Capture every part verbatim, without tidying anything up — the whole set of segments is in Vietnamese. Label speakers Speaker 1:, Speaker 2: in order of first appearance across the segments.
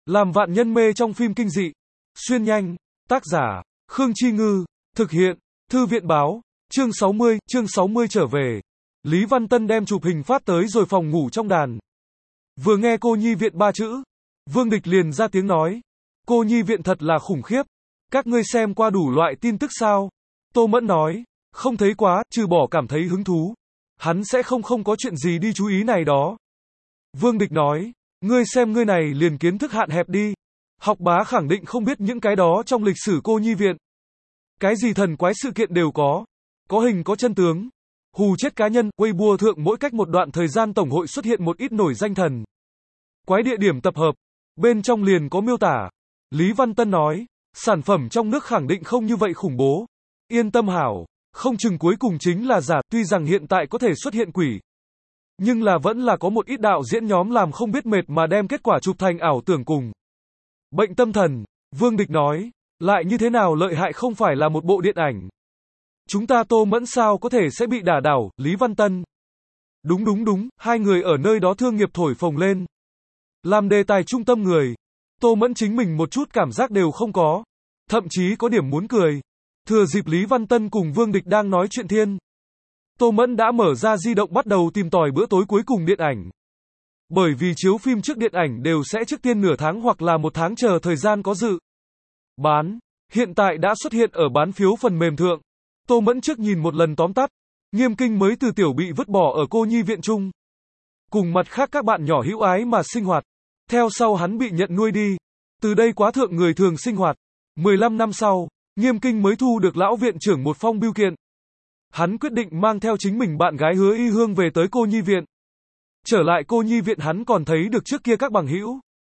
Speaker 1: Làm vạn nhân mê trong phim kinh dị. Xuyên nhanh. Tác giả, Khương Chi Ngư. Thực hiện, Thư viện báo. Chương sáu mươi, chương sáu mươi trở về. Lý Văn Tân đem chụp hình phát tới rồi phòng ngủ trong đàn. Vừa nghe cô nhi viện ba chữ, Vương Địch liền ra tiếng nói. Cô nhi viện thật là khủng khiếp. Các ngươi xem qua đủ loại tin tức sao? Tô Mẫn nói. Không thấy quá, trừ bỏ cảm thấy hứng thú. Hắn sẽ không không có chuyện gì đi chú ý này đó. Vương Địch nói. Ngươi xem ngươi này liền kiến thức hạn hẹp đi. Học bá khẳng định không biết những cái đó trong lịch sử cô nhi viện. Cái gì thần quái sự kiện đều có. Có hình có chân tướng. Hù chết cá nhân, Weibo thượng mỗi cách một đoạn thời gian tổng hội xuất hiện một ít nổi danh thần quái địa điểm tập hợp. Bên trong liền có miêu tả. Lý Văn Tân nói. Sản phẩm trong nước khẳng định không như vậy khủng bố. Yên tâm hảo. Không chừng cuối cùng chính là giả, tuy rằng hiện tại có thể xuất hiện quỷ. Nhưng là vẫn là có một ít đạo diễn nhóm làm không biết mệt mà đem kết quả chụp thành ảo tưởng cùng. Bệnh tâm thần, Vương Địch nói, lại như thế nào lợi hại không phải là một bộ điện ảnh. Chúng ta Tô Mẫn sao có thể sẽ bị đả đảo, Lý Văn Tân. Đúng đúng đúng, hai người ở nơi đó thương nghiệp thổi phồng lên. Làm đề tài trung tâm người. Tô Mẫn chính mình một chút cảm giác đều không có. Thậm chí có điểm muốn cười. Thừa dịp Lý Văn Tân cùng Vương Địch đang nói chuyện thiên. Tô Mẫn đã mở ra di động bắt đầu tìm tòi bữa tối cuối cùng điện ảnh. Bởi vì chiếu phim trước điện ảnh đều sẽ trước tiên nửa tháng hoặc là một tháng chờ thời gian có dự bán. Hiện tại đã xuất hiện ở bán phiếu phần mềm thượng. Tô Mẫn trước nhìn một lần tóm tắt. Nghiêm Kinh mới từ tiểu bị vứt bỏ ở cô nhi viện chung. Cùng mặt khác các bạn nhỏ hữu ái mà sinh hoạt. Theo sau hắn bị nhận nuôi đi. Từ đây quá thượng người thường sinh hoạt. mười lăm năm sau, Nghiêm Kinh mới thu được lão viện trưởng một phong bưu kiện. Hắn quyết định mang theo chính mình bạn gái Hứa Y Hương về tới cô nhi viện. Trở lại cô nhi viện hắn còn thấy được trước kia các bằng hữu.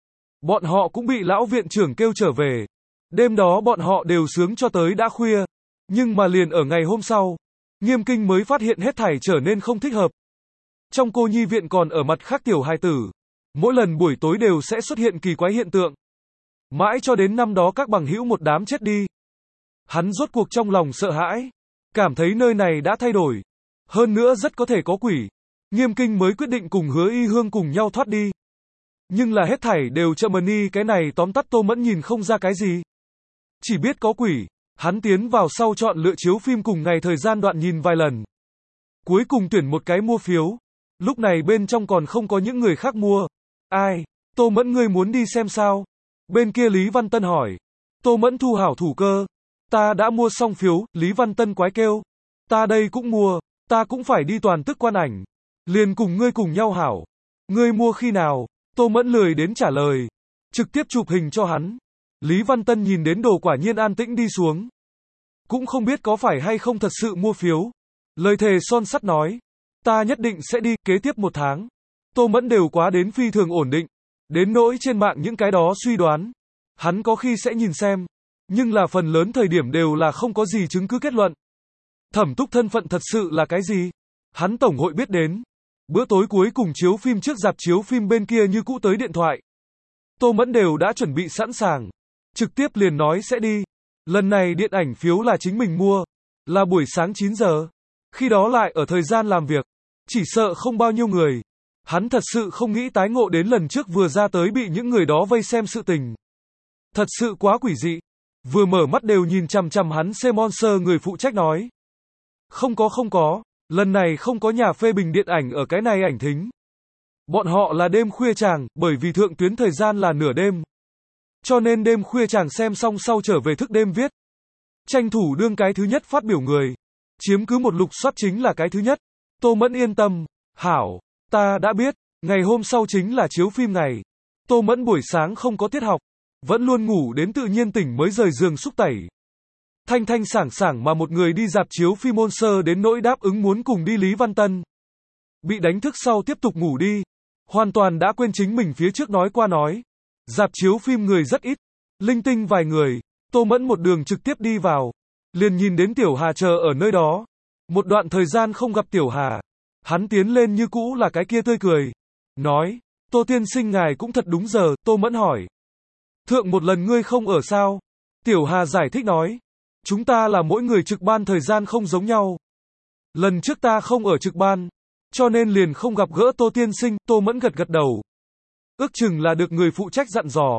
Speaker 1: Bọn họ cũng bị lão viện trưởng kêu trở về. Đêm đó bọn họ đều sướng cho tới đã khuya. Nhưng mà liền ở ngày hôm sau, Nghiêm Kinh mới phát hiện hết thảy trở nên không thích hợp. Trong cô nhi viện còn ở mặt khác tiểu hài tử. Mỗi lần buổi tối đều sẽ xuất hiện kỳ quái hiện tượng. Mãi cho đến năm đó các bằng hữu một đám chết đi. Hắn rốt cuộc trong lòng sợ hãi. Cảm thấy nơi này đã thay đổi. Hơn nữa rất có thể có quỷ. Nghiêm Kinh mới quyết định cùng Hứa Y Hương cùng nhau thoát đi. Nhưng là hết thảy đều chậm ni cái này tóm tắt Tô Mẫn nhìn không ra cái gì. Chỉ biết có quỷ. Hắn tiến vào sau chọn lựa chiếu phim cùng ngày thời gian đoạn nhìn vài lần. Cuối cùng tuyển một cái mua phiếu. Lúc này bên trong còn không có những người khác mua. Ai? Tô Mẫn ngươi muốn đi xem sao? Bên kia Lý Văn Tân hỏi. Tô Mẫn thu hảo thủ cơ. Ta đã mua xong phiếu, Lý Văn Tân quái kêu. Ta đây cũng mua, ta cũng phải đi toàn tức quan ảnh. Liền cùng ngươi cùng nhau hảo. Ngươi mua khi nào? Tô Mẫn lười đến trả lời. Trực tiếp chụp hình cho hắn. Lý Văn Tân nhìn đến đồ quả nhiên an tĩnh đi xuống. Cũng không biết có phải hay không thật sự mua phiếu. Lời thề son sắt nói. Ta nhất định sẽ đi, kế tiếp một tháng. Tô Mẫn đều quá đến phi thường ổn định. Đến nỗi trên mạng những cái đó suy đoán. Hắn có khi sẽ nhìn xem. Nhưng là phần lớn thời điểm đều là không có gì chứng cứ kết luận. Thẩm Túc thân phận thật sự là cái gì? Hắn tổng hội biết đến. Bữa tối cuối cùng chiếu phim trước rạp chiếu phim bên kia như cũ tới điện thoại. Tô Mẫn đều đã chuẩn bị sẵn sàng. Trực tiếp liền nói sẽ đi. Lần này điện ảnh phiếu là chính mình mua. Là buổi sáng chín giờ. Khi đó lại ở thời gian làm việc. Chỉ sợ không bao nhiêu người. Hắn thật sự không nghĩ tái ngộ đến lần trước vừa ra tới bị những người đó vây xem sự tình. Thật sự quá quỷ dị. Vừa mở mắt đều nhìn chằm chằm hắn C-Monster người phụ trách nói. Không có không có, lần này không có nhà phê bình điện ảnh ở cái này ảnh thính. Bọn họ là đêm khuya chàng, bởi vì thượng tuyến thời gian là nửa đêm. Cho nên đêm khuya chàng xem xong sau trở về thức đêm viết. Tranh thủ đương cái thứ nhất phát biểu người. Chiếm cứ một lục soát chính là cái thứ nhất. Tô Mẫn yên tâm. Hảo, ta đã biết, ngày hôm sau chính là chiếu phim ngày. Tô Mẫn buổi sáng không có tiết học. Vẫn luôn ngủ đến tự nhiên tỉnh mới rời giường xúc tẩy. Thanh thanh sảng sảng mà một người đi dạp chiếu phim Monster đến nỗi đáp ứng muốn cùng đi Lý Văn Tân. Bị đánh thức sau tiếp tục ngủ đi. Hoàn toàn đã quên chính mình phía trước nói qua nói. Dạp chiếu phim người rất ít. Linh tinh vài người. Tô Mẫn một đường trực tiếp đi vào. Liền nhìn đến Tiểu Hà chờ ở nơi đó. Một đoạn thời gian không gặp Tiểu Hà. Hắn tiến lên như cũ là cái kia tươi cười. Nói. Tô tiên sinh ngài cũng thật đúng giờ. Tô Mẫn hỏi. Thượng một lần ngươi không ở sao? Tiểu Hà giải thích nói. Chúng ta là mỗi người trực ban thời gian không giống nhau. Lần trước ta không ở trực ban. Cho nên liền không gặp gỡ Tô tiên sinh. Tô Mẫn gật gật đầu. Ước chừng là được người phụ trách dặn dò.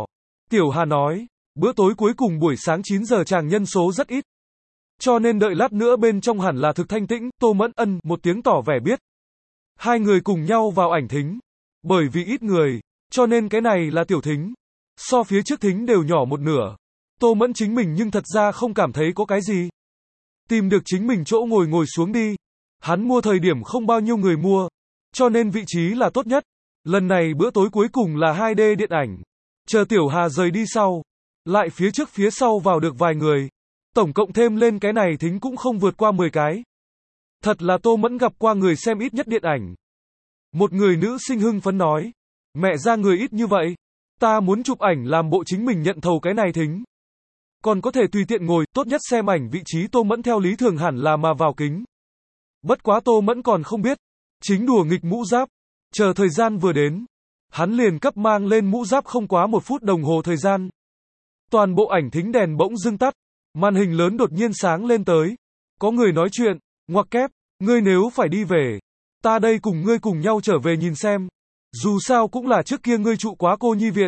Speaker 1: Tiểu Hà nói, bữa tối cuối cùng buổi sáng chín giờ chàng nhân số rất ít. Cho nên đợi lát nữa bên trong hẳn là thực thanh tĩnh, Tô Mẫn ân một tiếng tỏ vẻ biết. Hai người cùng nhau vào ảnh thính. Bởi vì ít người, cho nên cái này là tiểu thính. So phía trước thính đều nhỏ một nửa. Tô Mẫn chính mình nhưng thật ra không cảm thấy có cái gì. Tìm được chính mình chỗ ngồi ngồi xuống đi. Hắn mua thời điểm không bao nhiêu người mua, cho nên vị trí là tốt nhất. Lần này bữa tối cuối cùng là hai D điện ảnh. Chờ Tiểu Hà rời đi sau, lại phía trước phía sau vào được vài người. Tổng cộng thêm lên cái này thính cũng không vượt qua mười cái. Thật là Tô Mẫn gặp qua người xem ít nhất điện ảnh. Một người nữ sinh hưng phấn nói, mẹ ra người ít như vậy, ta muốn chụp ảnh làm bộ chính mình nhận thầu cái này thính. Còn có thể tùy tiện ngồi, tốt nhất xem ảnh vị trí Tô Mẫn theo lý thường hẳn là mà vào kính. Bất quá Tô Mẫn còn không biết, chính đùa nghịch mũ giáp, chờ thời gian vừa đến, hắn liền cấp mang lên mũ giáp không quá một phút đồng hồ thời gian. Toàn bộ ảnh thính đèn bỗng dưng tắt, màn hình lớn đột nhiên sáng lên tới. Có người nói chuyện, ngoặc kép, ngươi nếu phải đi về, ta đây cùng ngươi cùng nhau trở về nhìn xem. Dù sao cũng là trước kia ngươi trụ quá cô nhi viện.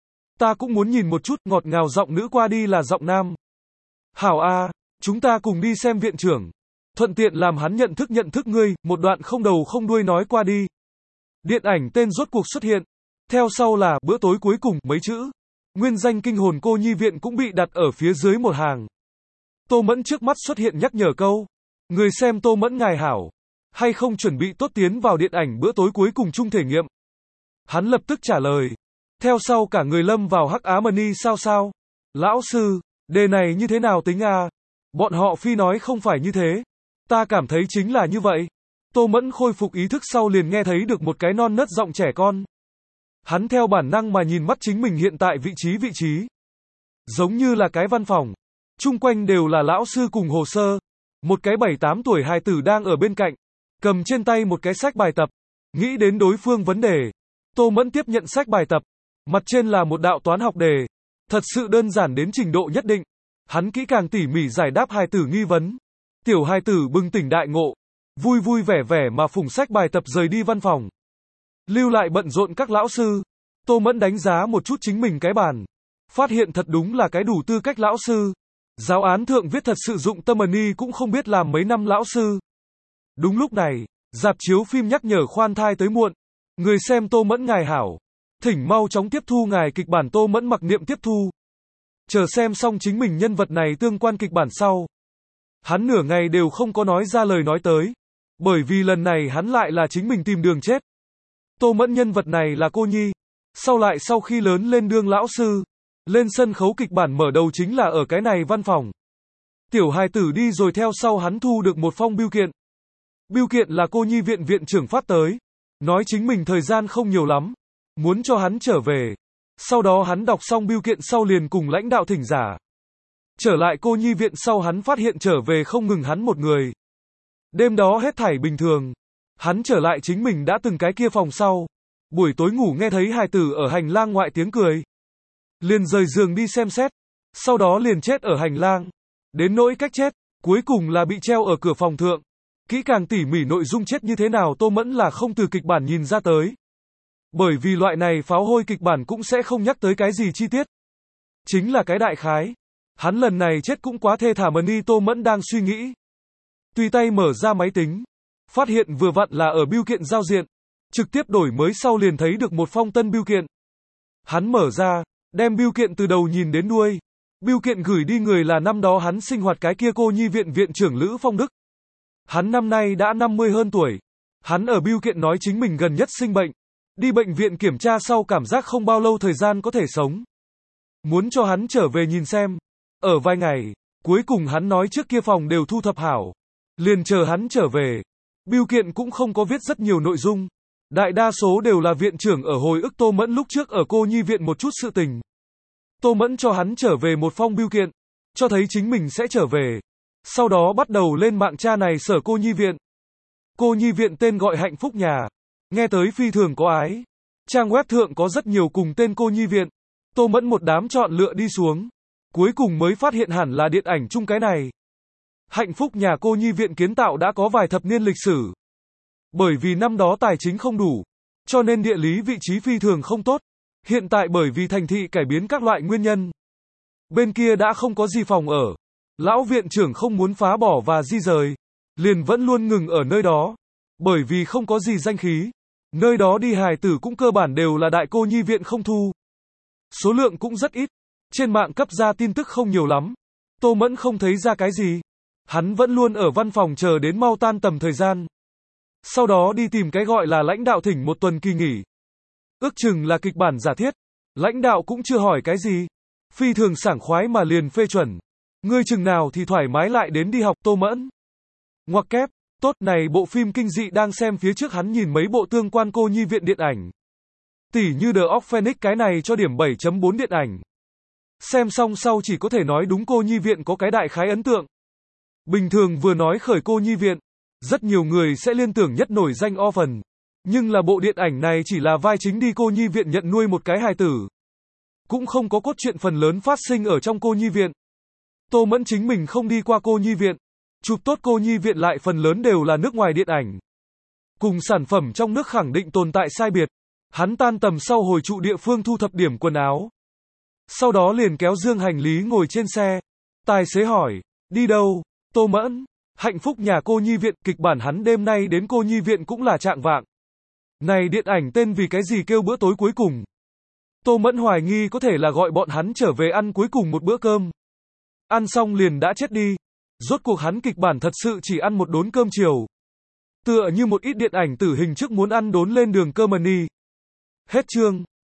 Speaker 1: Ta cũng muốn nhìn một chút, ngọt ngào giọng nữ qua đi là giọng nam. Hảo a, chúng ta cùng đi xem viện trưởng. Thuận tiện làm hắn nhận thức nhận thức ngươi, một đoạn không đầu không đuôi nói qua đi. Điện ảnh tên rốt cuộc xuất hiện. Theo sau là bữa tối cuối cùng, mấy chữ. Nguyên danh kinh hồn cô nhi viện cũng bị đặt ở phía dưới một hàng. Tô Mẫn trước mắt xuất hiện nhắc nhở câu. Người xem Tô Mẫn ngài hảo. Hay không chuẩn bị tốt tiến vào điện ảnh bữa tối cuối cùng chung thể nghiệm. Hắn lập tức trả lời. Theo sau cả người lâm vào hắc á mani sao sao. Lão sư, đề này như thế nào tính à? Bọn họ phi nói không phải như thế. Ta cảm thấy chính là như vậy. Tô Mẫn khôi phục ý thức sau liền nghe thấy được một cái non nớt giọng trẻ con. Hắn theo bản năng mà nhìn mắt chính mình hiện tại vị trí vị trí. Giống như là cái văn phòng. Chung quanh đều là lão sư cùng hồ sơ. Một cái bảy tám tuổi hài tử đang ở bên cạnh. Cầm trên tay một cái sách bài tập. Nghĩ đến đối phương vấn đề. Tô Mẫn tiếp nhận sách bài tập. Mặt trên là một đạo toán học đề. Thật sự đơn giản đến trình độ nhất định. Hắn kỹ càng tỉ mỉ giải đáp hài tử nghi vấn. Tiểu hài tử bừng tỉnh đại ngộ. Vui vui vẻ vẻ mà phủng sách bài tập rời đi văn phòng. Lưu lại bận rộn các lão sư. Tô Mẫn đánh giá một chút chính mình cái bàn. Phát hiện thật đúng là cái đủ tư cách lão sư. Giáo án thượng viết thật sự dụng tâm ni cũng không biết làm mấy năm lão sư. Đúng lúc này, rạp chiếu phim nhắc nhở khoan thai tới muộn. Người xem Tô Mẫn ngài hảo. Thỉnh mau chóng tiếp thu ngài kịch bản. Tô Mẫn mặc niệm tiếp thu. Chờ xem xong chính mình nhân vật này tương quan kịch bản sau. Hắn nửa ngày đều không có nói ra lời nói tới. Bởi vì lần này hắn lại là chính mình tìm đường chết. Tô Mẫn nhân vật này là cô nhi. Sau lại sau khi lớn lên đương lão sư. Lên sân khấu kịch bản mở đầu chính là ở cái này văn phòng. Tiểu hài tử đi rồi theo sau hắn thu được một phong bưu kiện. Bưu kiện là cô nhi viện viện trưởng phát tới. Nói chính mình thời gian không nhiều lắm. Muốn cho hắn trở về. Sau đó hắn đọc xong bưu kiện sau liền cùng lãnh đạo thỉnh giả. Trở lại cô nhi viện sau hắn phát hiện trở về không ngừng hắn một người. Đêm đó hết thảy bình thường. Hắn trở lại chính mình đã từng cái kia phòng sau. Buổi tối ngủ nghe thấy hài tử ở hành lang ngoại tiếng cười. Liền rời giường đi xem xét. Sau đó liền chết ở hành lang. Đến nỗi cách chết, cuối cùng là bị treo ở cửa phòng thượng. Kỹ càng tỉ mỉ nội dung chết như thế nào Tô Mẫn là không từ kịch bản nhìn ra tới. Bởi vì loại này pháo hôi kịch bản cũng sẽ không nhắc tới cái gì chi tiết. Chính là cái đại khái. Hắn lần này chết cũng quá thê thảm ni Tô Mẫn đang suy nghĩ. Tùy tay mở ra máy tính. Phát hiện vừa vặn là ở bưu kiện giao diện. Trực tiếp đổi mới sau liền thấy được một phong tân bưu kiện. Hắn mở ra, đem bưu kiện từ đầu nhìn đến đuôi. Bưu kiện gửi đi người là năm đó hắn sinh hoạt cái kia cô nhi viện viện trưởng Lữ Phong Đức. Hắn năm nay đã năm mươi hơn tuổi. Hắn ở bưu kiện nói chính mình gần nhất sinh bệnh. Đi bệnh viện kiểm tra sau cảm giác không bao lâu thời gian có thể sống. Muốn cho hắn trở về nhìn xem. Ở vài ngày, cuối cùng hắn nói trước kia phòng đều thu thập hảo. Liền chờ hắn trở về. Bưu kiện cũng không có viết rất nhiều nội dung. Đại đa số đều là viện trưởng ở hồi ức Tô Mẫn lúc trước ở cô nhi viện một chút sự tình. Tô Mẫn cho hắn trở về một phong bưu kiện. Cho thấy chính mình sẽ trở về. Sau đó bắt đầu lên mạng tra này sở cô nhi viện. Cô nhi viện tên gọi Hạnh Phúc Nhà. Nghe tới phi thường có ái. Trang web thượng có rất nhiều cùng tên cô nhi viện. Tô Mẫn một đám chọn lựa đi xuống. Cuối cùng mới phát hiện hẳn là điện ảnh chung cái này. Hạnh Phúc Nhà cô nhi viện kiến tạo đã có vài thập niên lịch sử. Bởi vì năm đó tài chính không đủ. Cho nên địa lý vị trí phi thường không tốt. Hiện tại bởi vì thành thị cải biến các loại nguyên nhân, bên kia đã không có gì phòng ở. Lão viện trưởng không muốn phá bỏ và di rời, liền vẫn luôn ngừng ở nơi đó. Bởi vì không có gì danh khí, nơi đó đi hài tử cũng cơ bản đều là đại cô nhi viện không thu. Số lượng cũng rất ít. Trên mạng cấp ra tin tức không nhiều lắm. Tô Mẫn không thấy ra cái gì. Hắn vẫn luôn ở văn phòng chờ đến mau tan tầm thời gian. Sau đó đi tìm cái gọi là lãnh đạo thỉnh một tuần kỳ nghỉ. Ước chừng là kịch bản giả thiết. Lãnh đạo cũng chưa hỏi cái gì. Phi thường sảng khoái mà liền phê chuẩn. Ngươi chừng nào thì thoải mái lại đến đi học. Tô Mẫn. Ngoặc kép. Tốt, này bộ phim kinh dị đang xem phía trước hắn nhìn mấy bộ tương quan cô nhi viện điện ảnh. Tỉ như The Orphanage cái này cho điểm bảy chấm bốn điện ảnh. Xem xong sau chỉ có thể nói đúng cô nhi viện có cái đại khái ấn tượng. Bình thường vừa nói khởi cô nhi viện, rất nhiều người sẽ liên tưởng nhất nổi danh Orphan. Nhưng là bộ điện ảnh này chỉ là vai chính đi cô nhi viện nhận nuôi một cái hài tử. Cũng không có cốt truyện phần lớn phát sinh ở trong cô nhi viện. Tô Mẫn chính mình không đi qua cô nhi viện. Chụp tốt cô nhi viện lại phần lớn đều là nước ngoài điện ảnh. Cùng sản phẩm trong nước khẳng định tồn tại sai biệt. Hắn tan tầm sau hồi trụ địa phương thu thập điểm quần áo. Sau đó liền kéo dương hành lý ngồi trên xe. Tài xế hỏi, đi đâu? Tô Mẫn, hạnh phúc nhà cô nhi viện, kịch bản hắn đêm nay đến cô nhi viện cũng là trạng vạng. Này điện ảnh tên vì cái gì kêu bữa tối cuối cùng? Tô Mẫn hoài nghi có thể là gọi bọn hắn trở về ăn cuối cùng một bữa cơm. Ăn xong liền đã chết đi. Rốt cuộc hắn kịch bản thật sự chỉ ăn một đốn cơm chiều. Tựa như một ít điện ảnh tử hình trước muốn ăn đốn lên đường cơm mần đi. Hết chương.